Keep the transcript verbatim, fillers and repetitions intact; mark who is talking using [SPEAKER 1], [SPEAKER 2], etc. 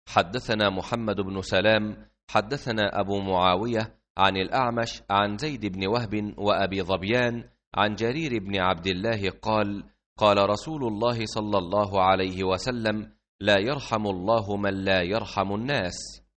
[SPEAKER 1] حدثنا محمد بن سلام حدثنا أبو معاوية عن الأعمش عن زيد بن وهب وأبي ظبيان عن جرير بن عبد الله قال قال رسول الله صلى الله عليه وسلم لا يرحم الله من لا يرحم الناس.